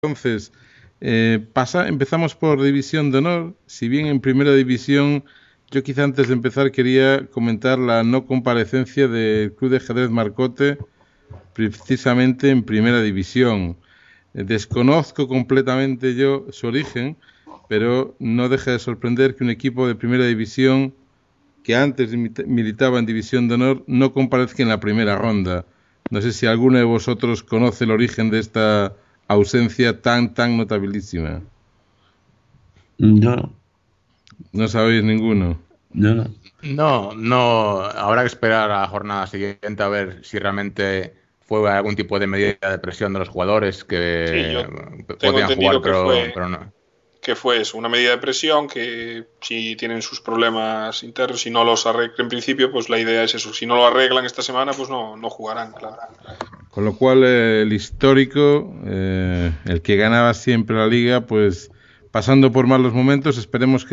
Entonces, empezamos por División de Honor. Si bien en Primera División, yo quizá antes de empezar quería comentar la no comparecencia del Club de Ajedrez Marcote, precisamente en Primera División. Desconozco completamente yo su origen, pero no deja de sorprender que un equipo de Primera División que antes militaba en División de Honor no comparezca en la primera ronda. No sé si alguno de vosotros conoce el origen de esta ausencia tan notabilísima. Yo no, No sabéis ninguno. yo no. No, habrá que esperar a la jornada siguiente a ver si realmente fue algún tipo de medida de presión de los jugadores Sí, que yo tengo podían jugar, entendido pero no. que fue eso, una medida de presión, que si tienen sus problemas internos, si no los arreglan en principio, pues la idea es eso. Si no lo arreglan esta semana, pues no jugarán, claro. Con lo cual, el histórico, el que ganaba siempre la liga, pues pasando por malos momentos, esperemos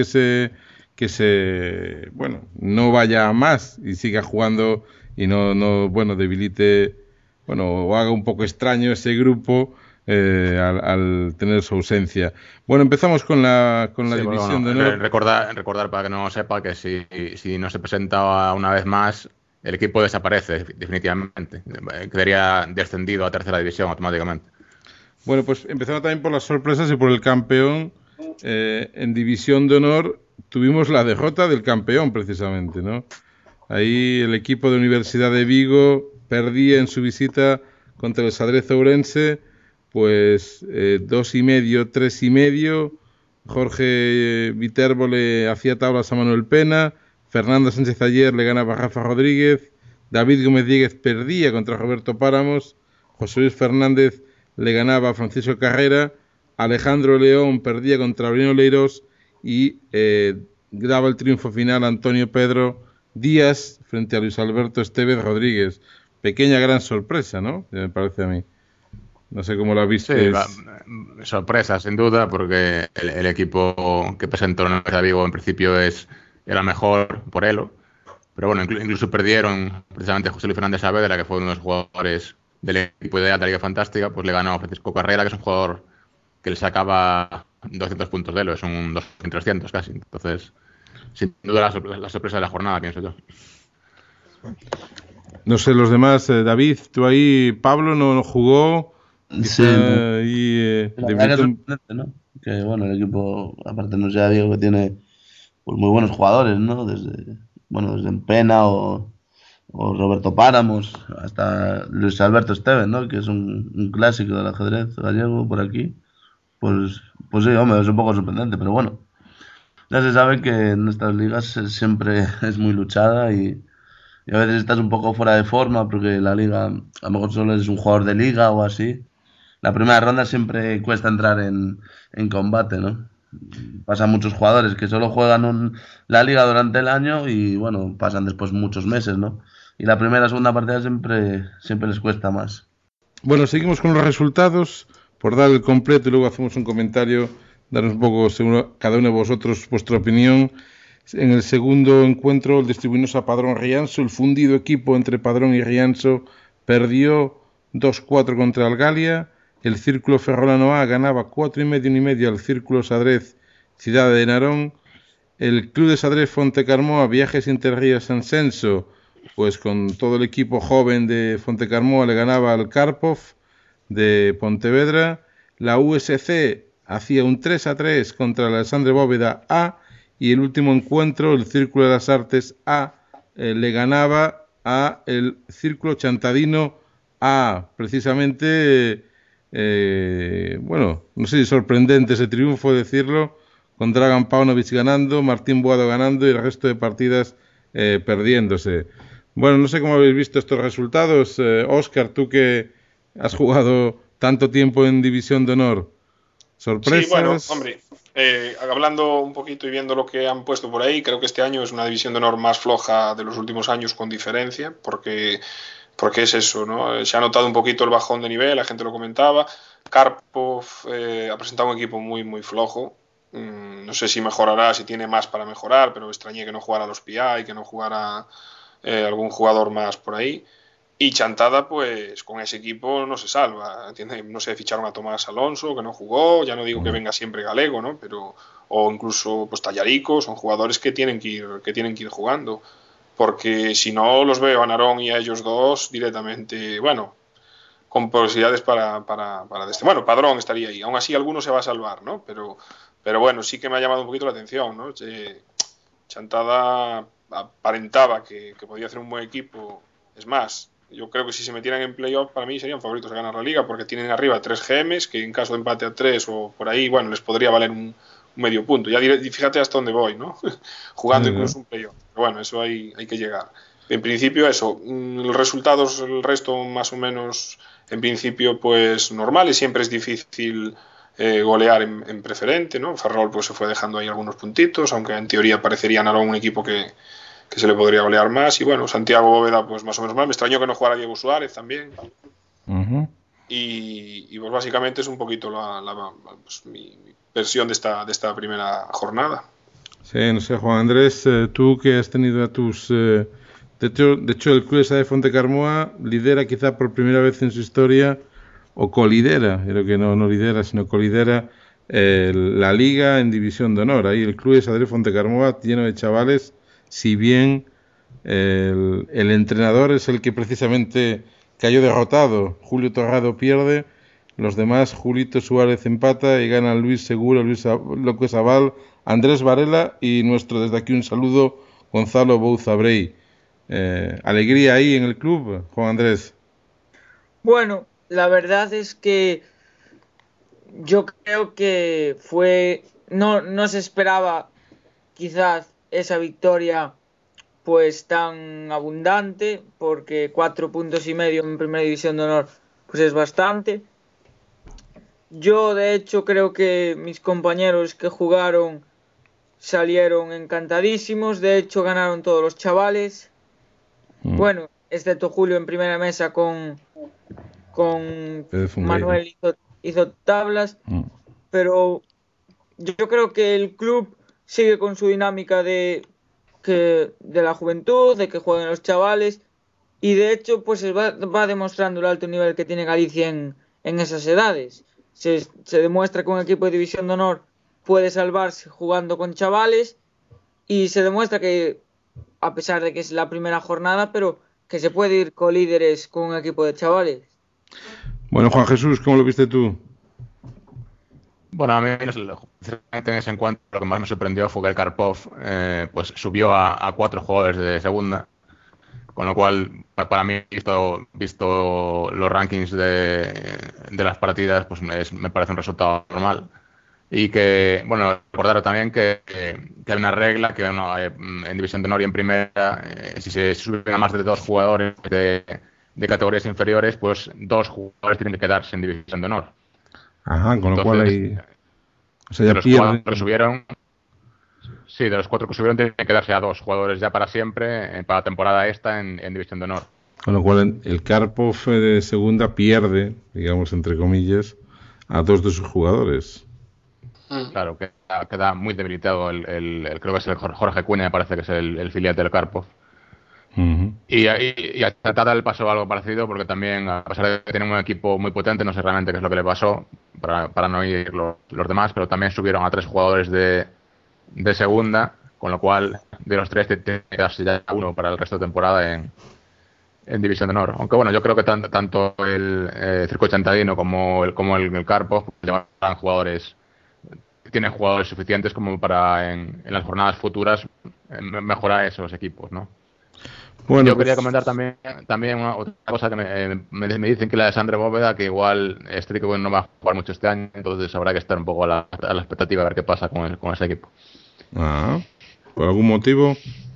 bueno, no vaya a más y siga jugando y bueno, debilite, bueno, o haga un poco extraño ese grupo al tener su ausencia. Bueno, empezamos con la Sí, bueno, División de Honor. recordar para que no sepa que si no se presenta una vez más, el equipo desaparece definitivamente. Quedaría descendido a tercera división automáticamente. Bueno, pues empezando también por las sorpresas y por el campeón, en División de Honor tuvimos la derrota del campeón precisamente, ¿no? Ahí el equipo de Universidad de Vigo perdía en su visita contra el Xadrez Ourense, pues 2,5, 3,5. Jorge Viterbo le hacía tablas a Manuel Pena, Fernando Sánchez Ayer le ganaba a Rafa Rodríguez, David Gómez Díez perdía contra Roberto Páramos, José Luis Fernández le ganaba a Francisco Carrera, Alejandro León perdía contra Aurelio Leiros y daba el triunfo final a Antonio Pedro Díaz frente a Luis Alberto Estevez Rodríguez. Pequeña gran sorpresa, ¿no? Me parece a mí. No sé cómo la Sí, vistes. sorpresa, sin duda, porque el equipo que presentó la Universidad de Vigo en principio era mejor por Elo. Pero bueno, incluso perdieron precisamente José Luis Fernández Saavedra, que fue uno de los jugadores del equipo ideal de la Liga Fantástica, pues le ganó a Francisco Carrera, que es un jugador que le sacaba 200 puntos de Elo, es un 200, 300 casi. Entonces, sin duda la sorpresa de la jornada, pienso yo. No sé, los demás, David, tú ahí, Pablo no jugó, Sí, no. quizá ahí La verdad que es debilitó. sorprendente, ¿no? Que bueno, el equipo, aparte no sea Diego, que tiene pues muy buenos jugadores, ¿no? Desde Pena o Roberto Páramos hasta Luis Alberto Esteves, ¿no? Que es un clásico del ajedrez gallego por aquí. Pues, pues sí, hombre, es un poco sorprendente, pero bueno. Ya se sabe que en nuestras ligas siempre es muy luchada y a veces estás un poco fuera de forma porque la liga, a lo mejor solo eres un jugador de liga o así. La primera ronda siempre cuesta entrar en combate, ¿no? Pasan muchos jugadores que solo juegan la liga durante el año y bueno, pasan después muchos meses, ¿no? Y la primera, segunda partida siempre les cuesta más. Bueno, seguimos con los resultados, por dar el completo y luego hacemos un comentario, daros un poco, según cada uno de vosotros, vuestra opinión. En el segundo encuentro, el distribuimos a Padrón Rianso. El fundido equipo entre Padrón y Rianso perdió 2-4 contra Algalia. El Círculo Ferrolano A ganaba 4,5 al Círculo Sadrez Ciudad de Narón. El Club de Sadrez Fontecarmoa Viajes Interrías San Censo, pues con todo el equipo joven de Fontecarmoa le ganaba al Karpov de Pontevedra. La USC hacía un 3-3 contra el Alexandre Bóveda A y el último encuentro, el Círculo de las Artes A, le ganaba a el Círculo Chantadino A. Precisamente, bueno, no sé si sorprendente ese triunfo decirlo, con Dragan Paunovic ganando, Martín Boado ganando y el resto de partidas perdiéndose. Bueno, no sé cómo habéis visto estos resultados. Óscar, tú que has jugado tanto tiempo en División de Honor, Sí, bueno, ¿sorpresas? hombre, hablando un poquito y viendo lo que han puesto por ahí, creo que este año es una división de honor más floja de los últimos años con diferencia, porque es eso, ¿no? Se ha notado un poquito el bajón de nivel, la gente lo comentaba. Karpov ha presentado un equipo muy flojo. No sé si mejorará, si tiene más para mejorar, pero extrañé que no jugara los PI, que no jugara algún jugador más por ahí. Y Chantada, pues con ese equipo no se salva, ¿entiendes? No sé, ficharon a Tomás Alonso, que no jugó, ya no digo que venga siempre Galego, ¿no? Pero, o incluso pues Tallarico, son jugadores que tienen que ir jugando. Porque si no, los veo a Narón y a ellos dos directamente, bueno, con posibilidades para bueno, Padrón estaría ahí. Aún así, alguno se va a salvar, ¿no? Pero bueno, sí que me ha llamado un poquito la atención, ¿no? Chantada aparentaba que podía hacer un buen equipo. Es más, yo creo que si se metieran en playoff, para mí serían favoritos a ganar la liga, porque tienen arriba 3 GMs, que en caso de empate a 3 o por ahí, bueno, les podría valer un medio punto. Ya fíjate hasta dónde voy, ¿no? Jugando incluso un playoff. Pero bueno, eso hay que llegar. En principio, eso, los resultados, el resto más o menos, en principio, pues normales. Siempre es difícil golear en preferente, ¿no? Ferrol pues se fue dejando ahí algunos puntitos, aunque en teoría parecería Narón un equipo que se le podría golear más. Y bueno, Santiago Bóveda pues más o menos mal. Me extrañó que no jugara Diego Suárez también. Y pues básicamente es un poquito pues, mi versión de esta primera jornada. Sí, no sé, Juan Andrés, tú que has tenido a tus... de hecho, el Club de Fontecarmoa lidera quizá por primera vez en su historia, o colidera, creo que no lidera, sino colidera la Liga en División de Honor. Ahí el Club de Fontecarmoa lleno de chavales, si bien el entrenador es el que precisamente cayó derrotado, Julio Torrado pierde, los demás, Julito Suárez empata y ganan Luis Segura, Luis López Aval, Andrés Varela y nuestro desde aquí un saludo, Gonzalo Bouzabrey. ¿Alegría ahí en el club, Juan Andrés? Bueno, la verdad es que yo creo que no se esperaba quizás esa victoria pues tan abundante, porque 4,5 puntos en Primera División de Honor pues es bastante. Yo de hecho creo que mis compañeros que jugaron salieron encantadísimos, de hecho ganaron todos los chavales. Bueno, excepto Julio en primera mesa con Manuel hizo tablas, pero yo creo que el club sigue con su dinámica de la juventud, de que jueguen los chavales, y de hecho pues va demostrando el alto nivel que tiene Galicia en esas edades. Se demuestra que un equipo de División de Honor puede salvarse jugando con chavales, y se demuestra que, a pesar de que es la primera jornada, pero que se puede ir con líderes con un equipo de chavales. Bueno, Juan Jesús, ¿cómo lo viste tú? Bueno, a mí en ese encuentro lo que más me sorprendió fue que el Karpov pues subió a 4 jugadores de segunda, con lo cual para mí, visto los rankings de las partidas, pues me parece un resultado normal. Y que, bueno, recordar también que hay una regla que en División de Honor y en Primera, si se suben a más de 2 jugadores de categorías inferiores, pues 2 jugadores tienen que quedarse en División de Honor. Ajá, con lo cual hay... O sea, ya de los 4 que subieron... Sí, de los 4 que subieron tienen que quedarse a 2 jugadores ya para siempre, para la temporada esta en División de Honor. Con lo cual el Karpov de segunda pierde, digamos, entre comillas, a 2 de sus jugadores. Claro, queda muy debilitado creo que es el Jorge Cunha, me parece que es el filial del Karpov. Y a Chantada le pasó algo parecido, porque también, a pesar de tener un equipo muy potente, no sé realmente qué es lo que le pasó, para no ir los demás, pero también subieron a 3 jugadores de segunda, con lo cual de los 3 te quedas ya 1 para el resto de temporada en División de Honor. Aunque bueno, yo creo que tanto el Circo Chantadino como el Karpov llevan jugadores, tienen jugadores suficientes como para en las jornadas futuras mejorar esos equipos, ¿no? Bueno, yo quería comentar también otra cosa que me dicen que la de Sandra Bóveda, que igual Strico no va a jugar mucho este año, entonces habrá que estar un poco a la expectativa a ver qué pasa con ese equipo. ¿Por algún motivo?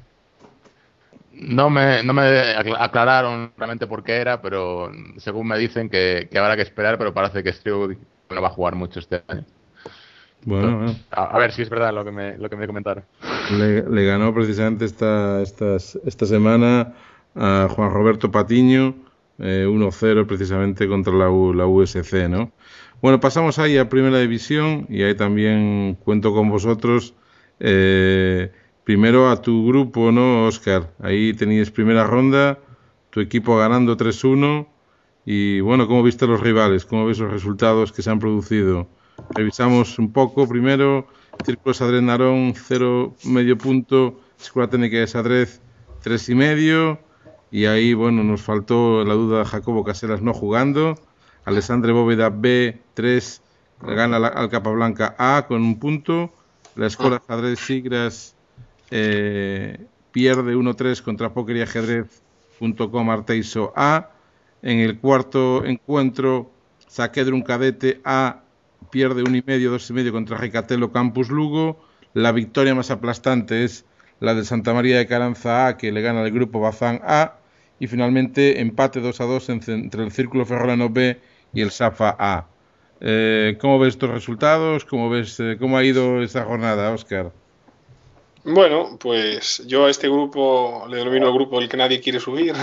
No me aclararon realmente por qué era, pero según me dicen que habrá que esperar, pero parece que Strico no va a jugar mucho este año. Bueno. A ver si es verdad lo que me comentaron. Le ganó precisamente esta semana a Juan Roberto Patiño 1-0 precisamente contra la USC, ¿no? Bueno, pasamos ahí a Primera División y ahí también cuento con vosotros. Primero a tu grupo, ¿no, Óscar? Ahí teníais primera ronda, tu equipo ganando 3-1. Y bueno, ¿cómo viste los rivales? ¿Cómo ves los resultados que se han producido? Revisamos un poco. Primero, Círculo Sadrez Narón, 0, medio punto. Escuela Técnica de Sadrez, 3,5. Y ahí, bueno, nos faltó la duda de Jacobo Caselas no jugando. Alessandre Bóveda B, 3. Gana al Capablanca A con 1 punto. La Escuela Sadrez Sigras pierde 1-3 contra Póker y Ajedrez.com Arteiso A. En el cuarto encuentro, Saquedrun Cadete A pierde 1,5, 2,5 contra Recatelo Campus Lugo. La victoria más aplastante es la de Santa María de Caranza A, que le gana al grupo Bazán A. Y finalmente, empate 2-2 entre el Círculo Ferrolano B y el Safa A. ¿Cómo ves estos resultados? ¿Cómo ha ido esta jornada, Óscar? Bueno, pues yo a este grupo le denomino el grupo del que nadie quiere subir.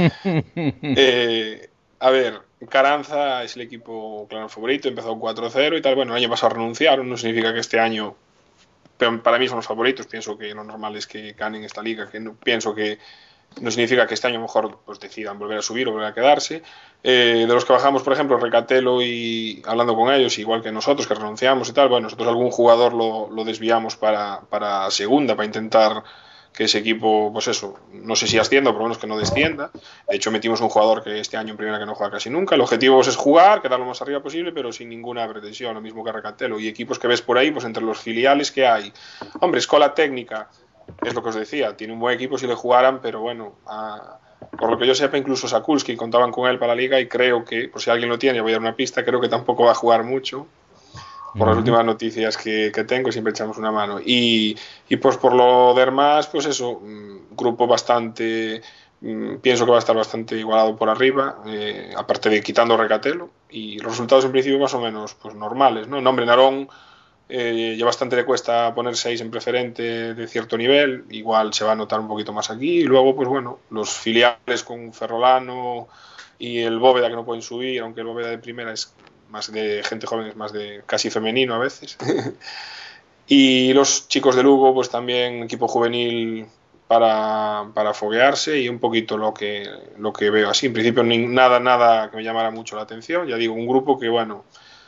A ver, Caranza es el equipo claro favorito, empezó 4-0 y tal. Bueno, el año pasado renunciaron, no significa que este año, pero para mí son los favoritos. Pienso que lo normal es que ganen esta liga, no significa que este año mejor pues decidan volver a subir o volver a quedarse. De los que bajamos, por ejemplo, Recatelo, y hablando con ellos, igual que nosotros, que renunciamos y tal, bueno, nosotros algún jugador lo desviamos para segunda, para intentar que ese equipo, pues eso, no sé si ascienda, por lo menos que no descienda. De hecho, metimos un jugador que este año en primera que no juega casi nunca. El objetivo es jugar, quedar lo más arriba posible, pero sin ninguna pretensión, lo mismo que Recatelo. Y equipos que ves por ahí, pues entre los filiales que hay. Hombre, Escuela Técnica, es lo que os decía, tiene un buen equipo si le jugaran, pero bueno, por lo que yo sepa, incluso Sakulski contaban con él para la liga y creo que, por si alguien lo tiene, voy a dar una pista, creo que tampoco va a jugar mucho. Por las últimas noticias que tengo, siempre echamos una mano. Y pues por lo demás, pues eso, grupo bastante, pienso que va a estar bastante igualado por arriba, aparte de quitando Recatelo, y los resultados en principio más o menos pues normales, ¿no? Nombre Narón, ya bastante le cuesta poner 6 en preferente de cierto nivel, igual se va a notar un poquito más aquí, y luego pues bueno, los filiales con Ferrolano y el Bóveda que no pueden subir, aunque el Bóveda de primera es más de gente joven, es más de casi femenino a veces. Y los chicos de Lugo, pues también equipo juvenil para foguearse, y un poquito lo que veo así. En principio nada que me llamara mucho la atención. Ya digo, un grupo que bueno,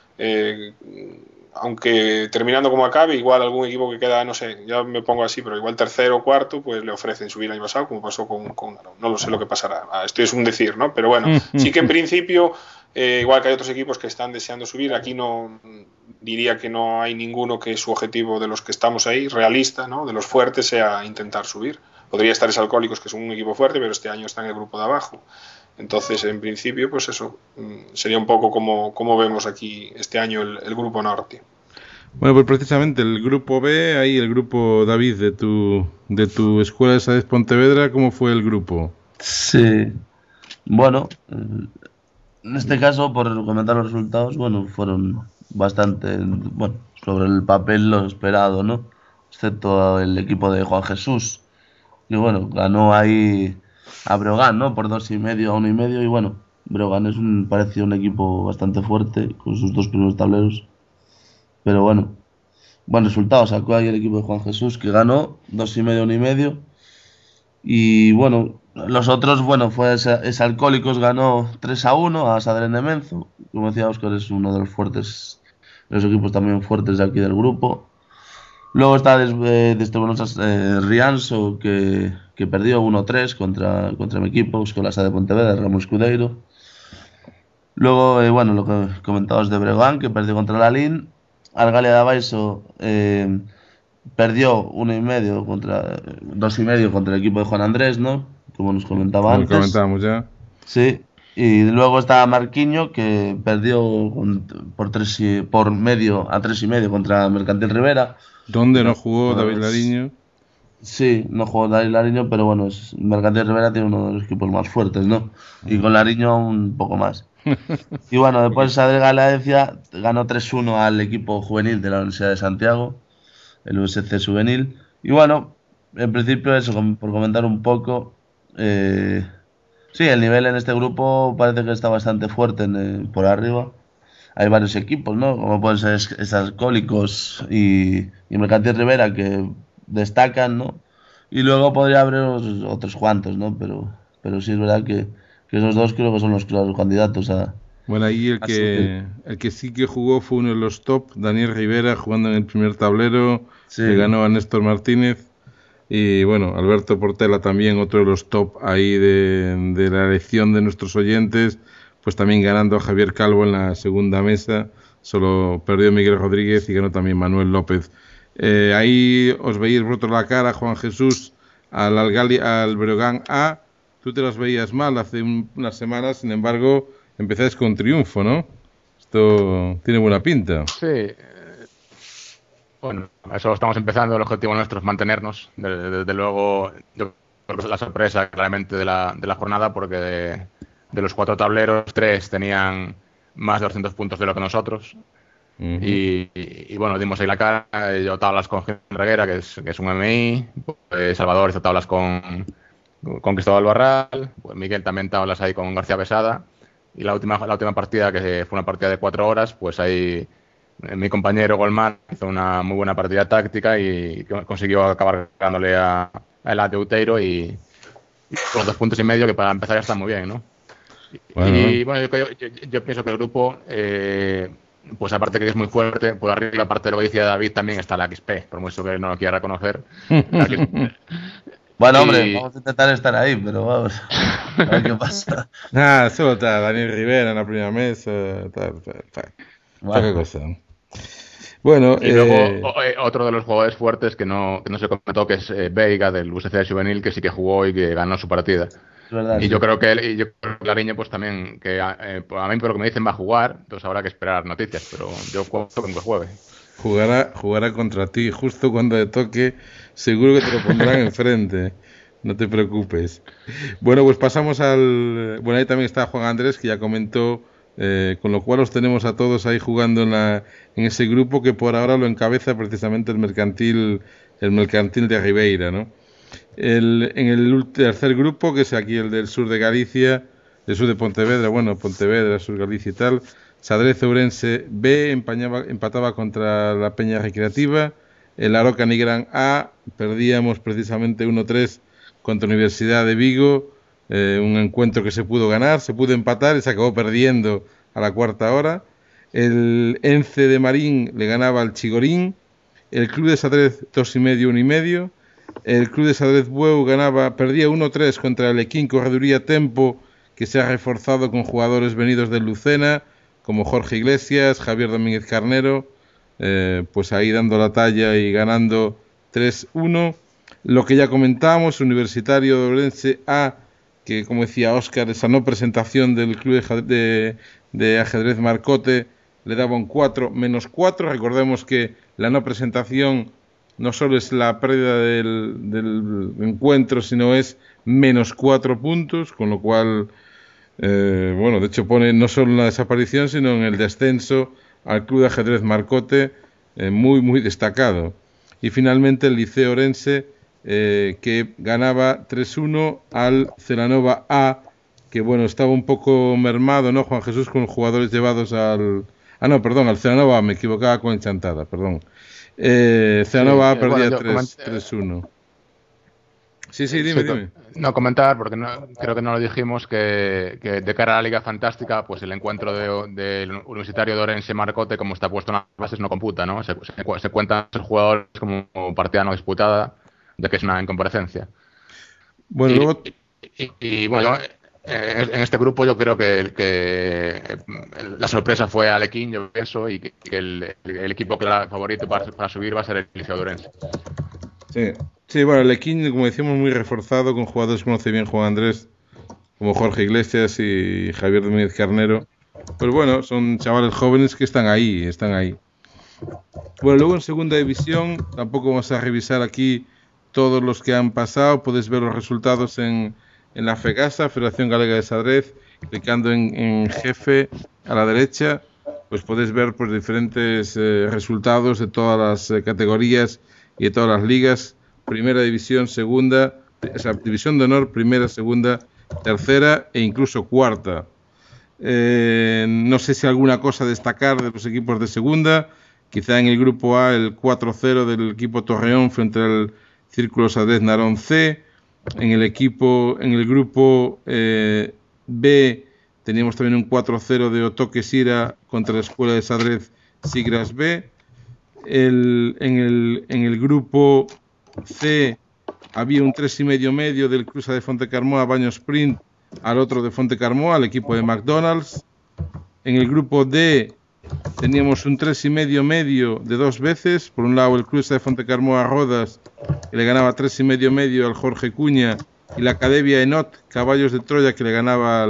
aunque terminando como acabe, igual algún equipo que queda, no sé, ya me pongo así, pero igual tercero o cuarto, pues le ofrecen subir el año pasado, como pasó con no lo sé lo que pasará. Esto es un decir, ¿no? Pero bueno, sí que en principio, igual que hay otros equipos que están deseando subir, aquí no diría que no hay ninguno que su objetivo de los que estamos ahí, realista, ¿no? De los fuertes, sea intentar subir. Podría estar Alcohólicos, que es un equipo fuerte, pero este año está en el grupo de abajo. Entonces, en principio, pues eso, sería un poco como vemos aquí este año el grupo norte. Bueno, pues precisamente el grupo B, ahí el grupo, David, de tu Escuela de Sadrez Pontevedra, ¿cómo fue el grupo? Sí, bueno, en este caso, por comentar los resultados, bueno, fueron bastante, bueno, sobre el papel lo esperado, ¿no? Excepto el equipo de Juan Jesús, y bueno, ganó ahí a Breogán, ¿no? Por 2,5 a 1,5, y bueno, Breogán parecía un equipo bastante fuerte con sus 2 primeros tableros, pero bueno, buen resultado sacó ahí el equipo de Juan Jesús, que ganó 2,5 a 1,5, y bueno, los otros, bueno, fue ese Alcohólicos, ganó 3-1 a Sadrez de Menzo, como decía Óscar, es uno de los fuertes, de los equipos también fuertes de aquí del grupo. Luego está Destebuenosas Rianso, que perdió 1-3 contra mi equipo, Escola Sadrez de Pontevedra, Ramón Escudeiro. Luego, bueno, lo que comentabas de Breogán, que perdió contra la LIN. Argalia de Abaiso perdió 2,5 contra el equipo de Juan Andrés, ¿no? Como nos comentaba antes. Comentábamos ya. Sí. Y luego está Marquiño, que perdió por 3,5 contra Mercantil Rivera. ¿Dónde no jugó David Lariño? Sí, no jugó David Lariño, pero bueno, Mercantil Rivera tiene uno de los equipos más fuertes, ¿no? Y con Lariño un poco más. Y bueno, después Sadrez Galaecia ganó 3-1 al equipo juvenil de la Universidad de Santiago, el USC Juvenil. Y bueno, en principio eso, por comentar un poco, sí, el nivel en este grupo parece que está bastante fuerte por arriba. Hay varios equipos, ¿no? Como pueden ser Alcohólicos y Mercantil Rivera, que destacan, ¿no? Y luego podría haber otros cuantos, ¿no? Pero pero sí es verdad que esos dos creo que son los claros candidatos a... Bueno, ahí el que sí que jugó fue uno de los top, Daniel Rivera, jugando en el primer tablero, Sí. le ganó a Néstor Martínez. Y bueno, Alberto Portela también, otro de los top ahí de la elección de nuestros oyentes, pues también ganando a Javier Calvo en la segunda mesa. Solo perdió Miguel Rodríguez y ganó también Manuel López. Ahí os veis roto la cara, Juan Jesús, al Breogán A. Tú te las veías mal hace unas semanas, sin embargo, empezáis con triunfo, ¿no? Esto tiene buena pinta. Sí. Bueno, eso estamos empezando. El objetivo nuestro es mantenernos. Desde luego, yo creo que es la sorpresa claramente de la jornada, porque de los 4 tableros, 3 tenían más de 200 puntos de lo que nosotros. Y bueno, dimos ahí la cara. Yo tablas con Gil Reguera, que es un MI. Pues Salvador hizo tablas con Cristóbal Barral. Pues Miguel también tablas ahí con García Besada. Y la última partida, que fue una partida de 4 horas, pues ahí mi compañero Golmar hizo una muy buena partida táctica y consiguió acabar ganándole a Elate Uteiro y con 2,5 puntos, que para empezar ya está muy bien, ¿no? Y bueno, yo pienso que el grupo, pues aparte que es muy fuerte, por arriba, aparte de lo que decía David, también está la XP, por mucho que no lo quiera reconocer. Bueno, hombre, vamos a intentar estar ahí, pero vamos a ver qué pasa. Solo está Daniel Rivera en la primera mesa. Poca cosa. Bueno, y luego otro de los jugadores fuertes que no se comentó, que es Veiga, del USC Juvenil, que sí que jugó y que ganó su partida. Es verdad, y sí. yo creo que Lariño, pues también, que a mí por lo que me dicen va a jugar, entonces habrá que esperar noticias, pero yo cuento con que juegue. Jugará contra ti, justo cuando le toque, seguro que te lo pondrán enfrente, no te preocupes. Bueno, pues pasamos bueno, ahí también está Juan Andrés, que ya comentó, con lo cual los tenemos a todos ahí jugando en ese grupo que por ahora lo encabeza precisamente el mercantil de Ribeira, ¿no? En el tercer grupo, que es aquí el del sur de Galicia, del sur de Pontevedra, Pontevedra, sur Galicia y tal, Sadrez Ourense B empataba contra la Peña Recreativa, el Aroca Nigrán A perdíamos precisamente 1-3 contra Universidad de Vigo, un encuentro que se pudo ganar, se pudo empatar y se acabó perdiendo a la cuarta hora. El Ence de Marín le ganaba al Chigorín, el Club de Sadrez 2,5, 1,5. El Club de Sadrez Bueu perdía 1-3 contra el Equín Correduría Tempo, que se ha reforzado con jugadores venidos del Lucena, como Jorge Iglesias, Javier Domínguez Carnero, pues ahí dando la talla y ganando 3-1. Lo que ya comentábamos, Universitario de Ourense A, que como decía Óscar, esa no presentación del Club de Ajedrez Marcote le daba un 4, -4. Recordemos que la no presentación no solo es la pérdida del encuentro, sino es -4 puntos, con lo cual, de hecho pone no solo en la desaparición, sino en el descenso al Club de Ajedrez Marcote, muy, muy destacado. Y finalmente el Liceo Orense, que ganaba 3-1 al Celanova A, que estaba un poco mermado, ¿no, Juan Jesús? Con jugadores llevados al Celanova A, me equivocaba con Enchantada, perdón. Celanova A perdía 3-1. Sí, dime. No comentar, porque creo que no lo dijimos, que de cara a la Liga Fantástica, pues el encuentro del Universitario de Orense Marcote, como está puesto en las bases, no computa, ¿no? Se cuentan los jugadores como partida no disputada, de que es una incomparecencia. Bueno, luego... Bueno, en este grupo yo creo que la sorpresa fue Alequín, yo pienso, y que el equipo claro favorito para subir va a ser el Liceo de Orense. Sí, bueno, el Equín, como decíamos, muy reforzado, con jugadores que conoce bien Juan Andrés, como Jorge Iglesias y Javier Domínguez Carnero. Pues bueno, son chavales jóvenes que están ahí. Bueno, luego en segunda división, tampoco vamos a revisar aquí todos los que han pasado, podéis ver los resultados en la FEGASA, Federación Galega de Xadrez, clicando en jefe a la derecha, pues podéis ver pues diferentes resultados de todas las categorías y de todas las ligas, primera división, segunda, división de honor, primera, segunda, tercera e incluso cuarta. No sé si alguna cosa a destacar de los equipos de segunda, quizá en el grupo A el 4-0 del equipo Torreón frente al Círculo Xadrez Narón C, En el grupo B teníamos también un 4-0 de Otoque Sira contra la Escuela de Sadrez Sigras B. En el grupo C había un 3,5 del Cruza de Fontecarmoa Baño Sprint al otro de Fontecarmoa, al equipo de McDonald's. En el grupo D teníamos un 3,5 de dos veces. Por un lado el Cruza de Fontecarmoa Rodas, que le ganaba 3,5 al Jorge Cuña, y la Academia Enot Caballos de Troya, que le ganaba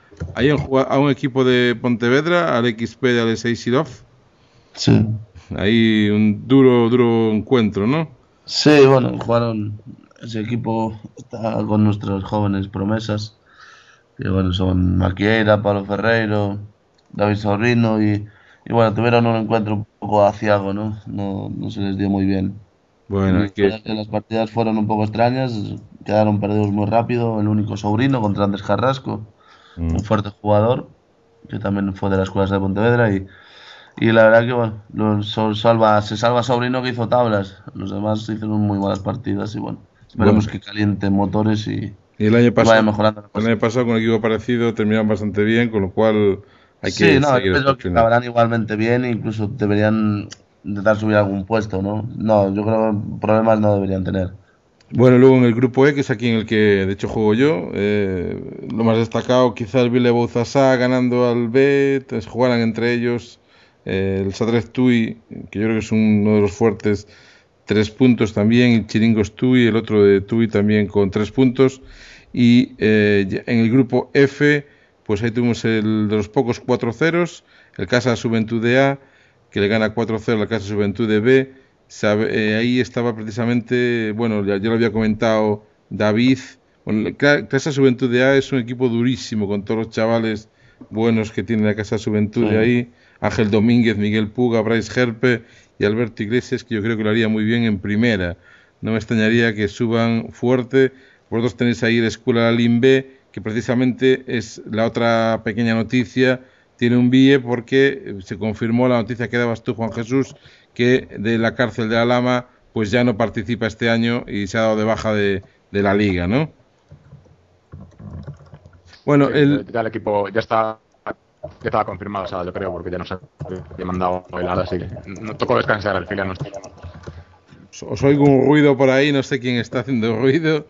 a un equipo de Pontevedra, al XP de Alexei Silov. Sí. Ahí un duro encuentro, ¿no? Sí, bueno, jugaron. Ese equipo está con nuestros jóvenes promesas, que bueno, son Maquieira, Pablo Ferreiro, David Sobrino y bueno, tuvieron un encuentro un poco aciago, ¿no? No se les dio muy bien. Bueno, Las partidas fueron un poco extrañas, quedaron perdidos muy rápido. El único Sobrino contra Andrés Carrasco, un fuerte jugador, que también fue de las escuelas de Pontevedra y la verdad que bueno, se salva Sobrino, que hizo tablas. Los demás hicieron muy malas partidas y bueno, esperemos que calienten motores y el año pasado, vaya mejorando. El año pasado con un equipo parecido terminaron bastante bien, con lo cual hay que seguir yo creo que acabarán igualmente bien, incluso deberían intentar subir algún puesto, ¿no? No, yo creo que problemas no deberían tener. Bueno, luego en el grupo E, que es aquí en el que de hecho juego yo, lo más destacado quizá el Vile Bouzasá ganando al B, jugaran entre ellos el Sadrez Tui, que yo creo que es uno de los fuertes, 3 puntos también, y Chiringos Tui, el otro de Tui también con 3 puntos, y en el grupo F, pues ahí tuvimos el de los pocos 4-0, el Casa Juventud de A, que le gana 4-0 a la Casa Juventud de B. Ahí estaba precisamente, bueno, ya lo había comentado David. Bueno, la Casa Juventud de A es un equipo durísimo, con todos los chavales buenos que tiene la Casa Juventud de ahí. Ángel Domínguez, Miguel Puga, Bryce Herpe y Alberto Iglesias, que yo creo que lo haría muy bien en primera. No me extrañaría que suban fuerte. Vosotros tenéis ahí la Escuela Lalín B, que precisamente es la otra pequeña noticia. Tiene un BIE porque se confirmó la noticia que dabas tú, Juan Jesús, que de la cárcel de Alhama pues ya no participa este año y se ha dado de baja de la liga, ¿no? Bueno, sí, el equipo ya estaba confirmado, o sea, yo creo, porque ya nos había mandado helada, así que no tocó descansar al final. Os oigo un ruido por ahí, no sé quién está haciendo ruido.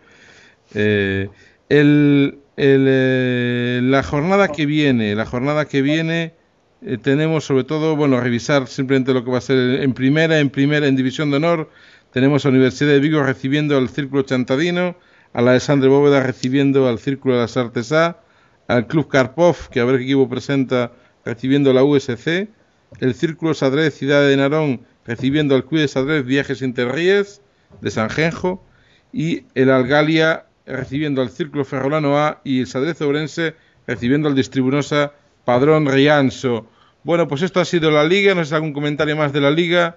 La jornada que viene tenemos sobre todo, bueno, revisar simplemente lo que va a ser en primera, en División de Honor. Tenemos a la Universidad de Vigo recibiendo al Círculo Chantadino, a la Alessandre Bóveda recibiendo al Círculo de las Artes A, al Club Karpov, que a ver qué equipo presenta, recibiendo a la USC, el Círculo Sadrez Ciudad de Narón recibiendo al Club de Sadrez Viajes Interríes de Sanjenjo, y el Algalia recibiendo al Círculo Ferrolano A y el Sadrez Ourense recibiendo al Distribunosa Padrón Rianso. Bueno, pues esto ha sido la liga. ¿No sé algún comentario más de la liga?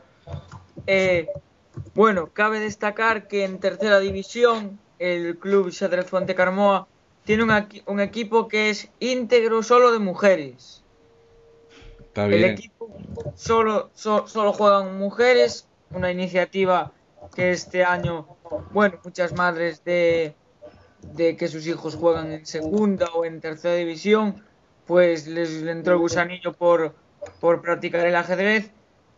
Bueno, cabe destacar que en tercera división el club Sadrez Fontecarmoa tiene un equipo que es íntegro solo de mujeres. Está bien. El equipo solo juegan mujeres, una iniciativa que este año, bueno, muchas madres de que sus hijos juegan en segunda o en tercera división, pues les entró el gusanillo por practicar el ajedrez.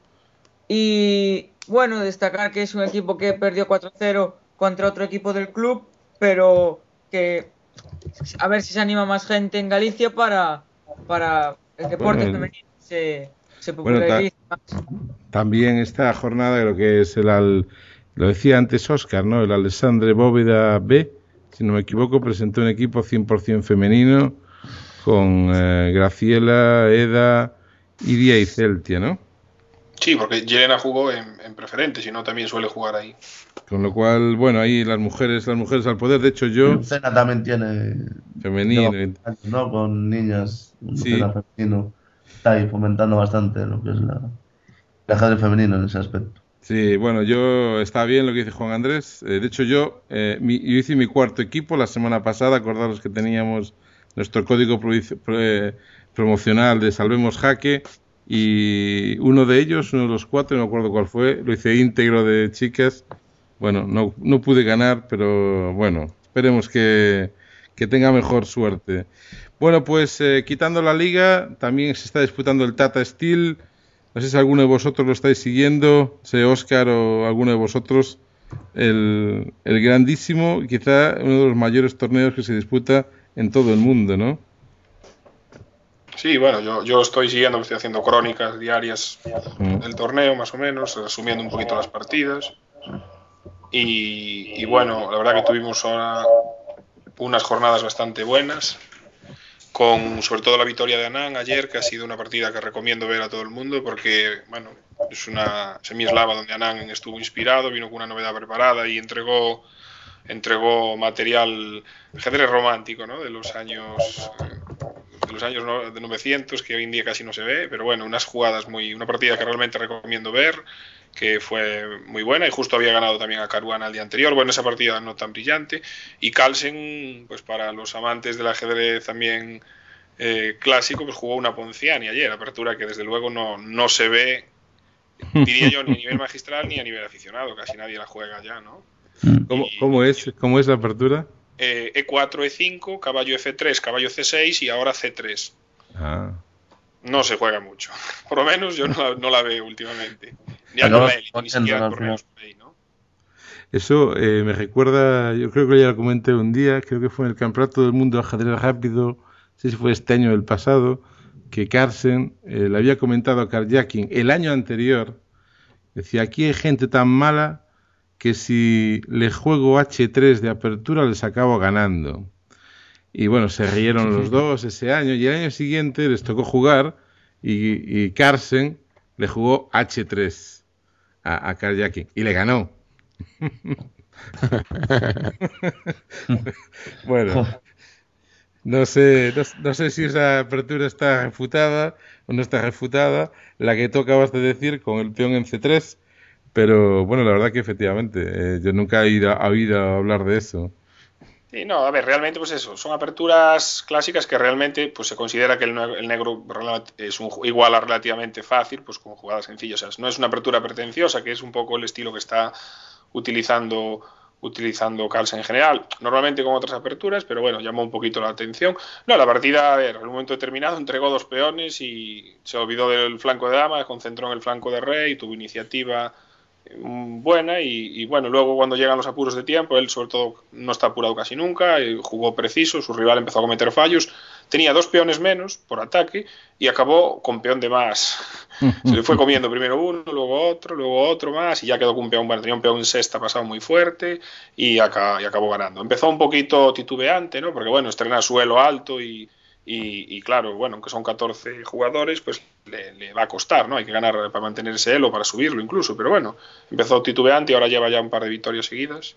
Y bueno, destacar que es un equipo que perdió 4-0 contra otro equipo del club, pero que a ver si se anima más gente en Galicia para el deporte femenino se popularice más. También esta jornada, lo que es lo decía antes Óscar, ¿no? El Alessandre Bóveda B, si no me equivoco, presentó un equipo 100% femenino con Graciela, Eda, Iria y Celtia, ¿no? Sí, porque Yelena jugó en preferente, si no también suele jugar ahí. Con lo cual, bueno, ahí las mujeres al poder. De hecho, yo... Cena también tiene... Femenino. ¿No? Con niñas, sí. Cena femenino. Está ahí fomentando bastante lo que es el ajedrez femenino en ese aspecto. Sí, bueno, está bien lo que dice Juan Andrés. De hecho, yo hice mi cuarto equipo la semana pasada. Acordaros que teníamos nuestro código promocional de Salvemos Jaque. Y uno de los 4, no me acuerdo cuál fue, lo hice íntegro de chicas. Bueno, no pude ganar, pero bueno, esperemos que tenga mejor suerte. Bueno, pues quitando la liga, también se está disputando el Tata Steel. No sé si alguno de vosotros lo estáis siguiendo, sé Óscar o alguno de vosotros, el grandísimo, quizá uno de los mayores torneos que se disputa en todo el mundo, ¿no? Sí, bueno, yo estoy siguiendo, estoy haciendo crónicas diarias del torneo, más o menos, resumiendo un poquito las partidas. Y bueno, la verdad que tuvimos ahora unas jornadas bastante buenas, con sobre todo la victoria de Anand ayer, que ha sido una partida que recomiendo ver a todo el mundo, porque, bueno, es una semi-eslava donde Anand estuvo inspirado, vino con una novedad preparada y entregó material ajedrez romántico, ¿no? De los años de 900, que hoy en día casi no se ve, pero bueno, una partida que realmente recomiendo ver, que fue muy buena, y justo había ganado también a Caruana el día anterior. Bueno, esa partida no tan brillante. Y Carlsen, pues para los amantes del ajedrez también clásico, pues jugó una Ponciani ayer, apertura que desde luego no se ve, diría yo, ni a nivel magistral ni a nivel aficionado, casi nadie la juega ya, ¿no? ¿Cómo es la apertura? E4, E5, caballo F3, caballo C6 y ahora C3. No se juega mucho. Por lo menos yo no la veo últimamente. Ni a la élite, ni siquiera torneos por ahí, ¿no? Eso me recuerda, yo creo que ya lo comenté un día, creo que fue en el Campeonato del Mundo de Ajedrez Rápido, no sé si fue este año o el pasado, que Carlsen le había comentado a Karjakin el año anterior, decía, aquí hay gente tan mala que si le juego H3 de apertura les acabo ganando. Y bueno, se rieron los dos ese año, y el año siguiente les tocó jugar y Carlsen le jugó H3 a Karjakin y le ganó. Bueno, no sé si esa apertura está refutada o no está refutada, la que tú acabas de decir con el peón en C3. Pero bueno, la verdad que efectivamente, yo nunca he oído hablar de eso. Sí, no, a ver, realmente pues eso, son aperturas clásicas que realmente pues se considera que el negro es igual a relativamente fácil, pues con jugadas sencillas. O sea, no es una apertura pretenciosa, que es un poco el estilo que está utilizando Carlsen en general, normalmente con otras aperturas, pero bueno, llamó un poquito la atención. No, la partida, a ver, en un momento determinado entregó 2 peones y se olvidó del flanco de dama, concentró en el flanco de rey, tuvo iniciativa buena y bueno, luego cuando llegan los apuros de tiempo, él sobre todo no está apurado casi nunca, jugó preciso, su rival empezó a cometer fallos, tenía 2 peones menos por ataque y acabó con peón de más. Se le fue comiendo primero uno, luego otro más, y ya quedó con un peón, bueno, tenía un peón en sexta pasado muy fuerte y acabó ganando. Empezó un poquito titubeante, ¿no? Porque bueno, estrena suelo alto y claro, bueno, aunque son 14 jugadores, pues le va a costar, ¿no? Hay que ganar para mantenerse él o para subirlo incluso, pero bueno, empezó titubeante y ahora lleva ya un par de victorias seguidas.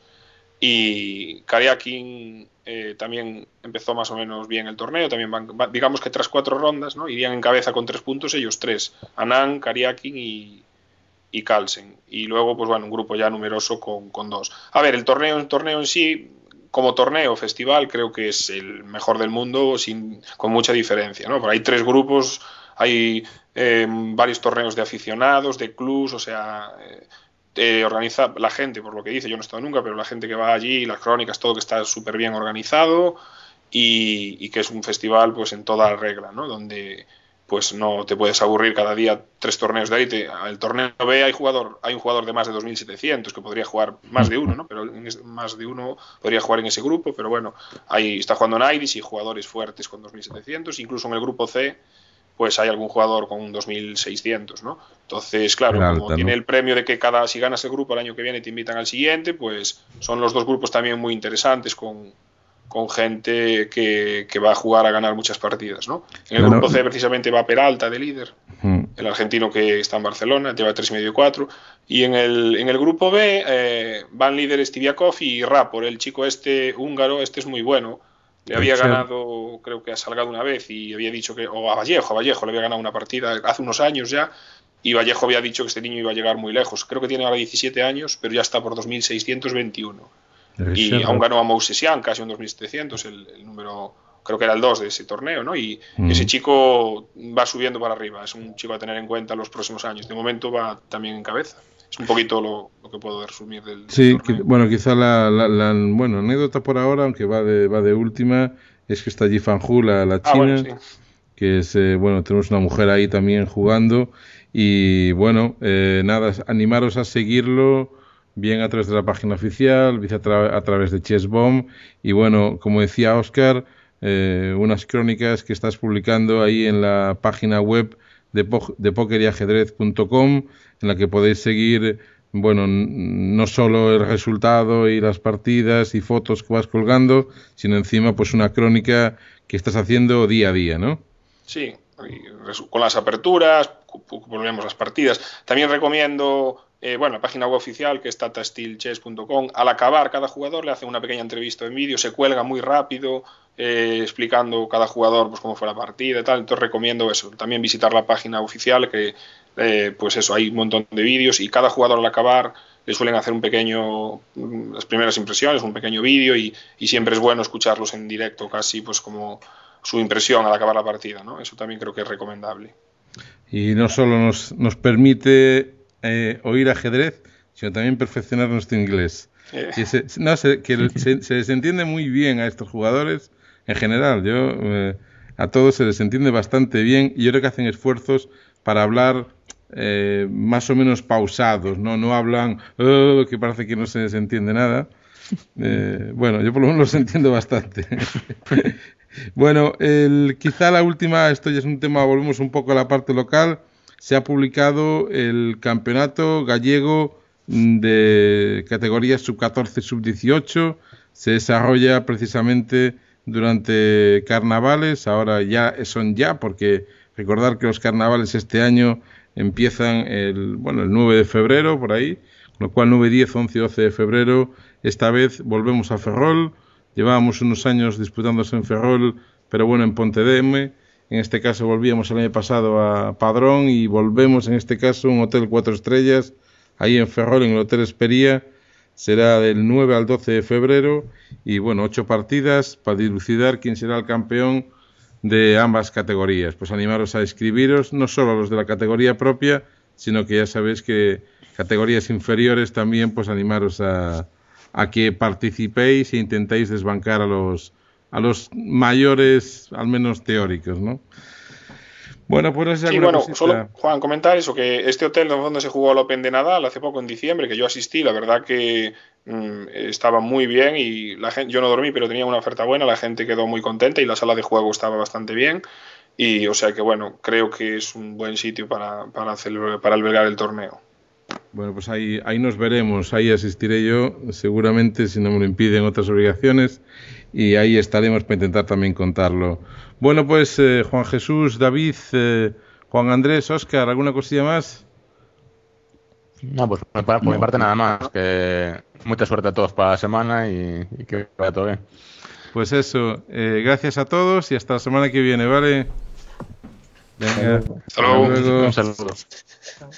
Y Karjakin también empezó más o menos bien el torneo, también digamos que tras 4 rondas, ¿no? Irían en cabeza con 3 puntos ellos 3, Anand, Karjakin y Carlsen. Y luego, pues bueno, un grupo ya numeroso con 2. A ver, el torneo en sí, como torneo, festival, creo que es el mejor del mundo con mucha diferencia, ¿no? Porque hay 3 grupos, hay varios torneos de aficionados, de clubs, o sea, organiza la gente, por lo que dice, yo no he estado nunca, pero la gente que va allí, las crónicas, todo que está súper bien organizado y que es un festival pues en toda regla, ¿no? Donde pues no te puedes aburrir cada día 3 torneos de élite. El torneo B hay un jugador de más de 2.700 que podría jugar más de uno, ¿no? Pero más de uno podría jugar en ese grupo, pero bueno, ahí está jugando Naidis y jugadores fuertes con 2.700, incluso en el grupo C pues hay algún jugador con un 2.600, ¿no? Entonces, claro, alta, como tiene el premio de que si ganas el grupo el año que viene te invitan al siguiente, pues son los 2 grupos también muy interesantes con gente que va a jugar a ganar muchas partidas, ¿no? En el grupo C precisamente va Peralta de líder, el argentino que está en Barcelona, lleva 3,5 y 4, y en el grupo B van líderes Tibiakov y Rapor, el chico este húngaro, este es muy bueno, le había ganado, creo que a Salgado una vez, y había dicho o a Vallejo le había ganado una partida hace unos años ya, y Vallejo había dicho que este niño iba a llegar muy lejos. Creo que tiene ahora 17 años, pero ya está por 2.621. Y aún ganó a Mousesian casi un 2.700, el número, creo que era el 2 de ese torneo, ¿no? Y ese chico va subiendo para arriba, es un chico a tener en cuenta los próximos años. De momento va también en cabeza. es un poquito lo que puedo resumir del Sí, torneo. bueno, quizá la anécdota por ahora, aunque va de última, es que está Ji Fanhu, la china, Bueno, sí. que es, tenemos una mujer ahí también jugando, y bueno, nada, animaros a seguirlo, bien a través de la página oficial, bien a través de Chessbomb, y bueno, como decía Óscar, unas crónicas que estás publicando ahí en la página web de pokeryahedrez.com, en la que podéis seguir, bueno, no solo el resultado y las partidas y fotos que vas colgando, sino encima pues una crónica que estás haciendo día a día, ¿no? Sí, con las aperturas, volvemos las partidas. También recomiendo, la página web oficial, que es tatasteelchess.com. Al acabar, cada jugador le hace una pequeña entrevista en vídeo, se cuelga muy rápido, explicando cada jugador pues cómo fue la partida y tal. Entonces recomiendo eso. También visitar la página oficial, que pues eso, hay un montón de vídeos, y cada jugador al acabar le suelen hacer las primeras impresiones, un pequeño vídeo, y siempre es bueno escucharlos en directo, casi pues como su impresión al acabar la partida, ¿no? Eso también creo que es recomendable. Y no solo nos permite oír ajedrez, sino también perfeccionar nuestro inglés. Que se les entiende muy bien a estos jugadores en general. A todos se les entiende bastante bien, y yo creo que hacen esfuerzos para hablar más o menos pausados, no hablan que parece que no se les entiende nada. Yo por lo menos los entiendo bastante. Bueno, quizá la última, esto ya es un tema, volvemos un poco a la parte local. Se ha publicado el campeonato gallego de categorías sub-14, sub-18. Se desarrolla precisamente durante carnavales. Ahora porque recordar que los carnavales este año empiezan el 9 de febrero, por ahí, con lo cual 9, 10, 11 y 12 de febrero. Esta vez volvemos a Ferrol. Llevábamos unos años disputándose en Ferrol, pero bueno, en Pontedeme. En este caso volvíamos el año pasado a Padrón, y volvemos en este caso a un hotel 4 estrellas, ahí en Ferrol, en el Hotel Espería. Será del 9 al 12 de febrero, y 8 partidas para dilucidar quién será el campeón de ambas categorías. Pues animaros a inscribiros, no solo a los de la categoría propia, sino que ya sabéis que categorías inferiores también, pues animaros a que participéis e intentéis desbancar a los mayores, al menos teóricos, ¿no? Bueno, pues sí, solo, Juan, comentar eso, que este hotel donde se jugó el Open de Nadal hace poco, en diciembre, que yo asistí, la verdad que estaba muy bien, y la gente, yo no dormí, pero tenía una oferta buena, la gente quedó muy contenta, y la sala de juego estaba bastante bien, y o sea que creo que es un buen sitio para albergar el torneo. Bueno, pues ahí nos veremos, ahí asistiré yo, seguramente, si no me lo impiden otras obligaciones, y ahí estaremos para intentar también contarlo. Bueno, pues Juan Jesús, David, Juan Andrés, Óscar, ¿alguna cosilla más? No, pues por mi parte nada más, que mucha suerte a todos para la semana, y que vaya todo bien. Pues eso, gracias a todos, y hasta la semana que viene, ¿vale? Venga, hasta luego. Un saludo.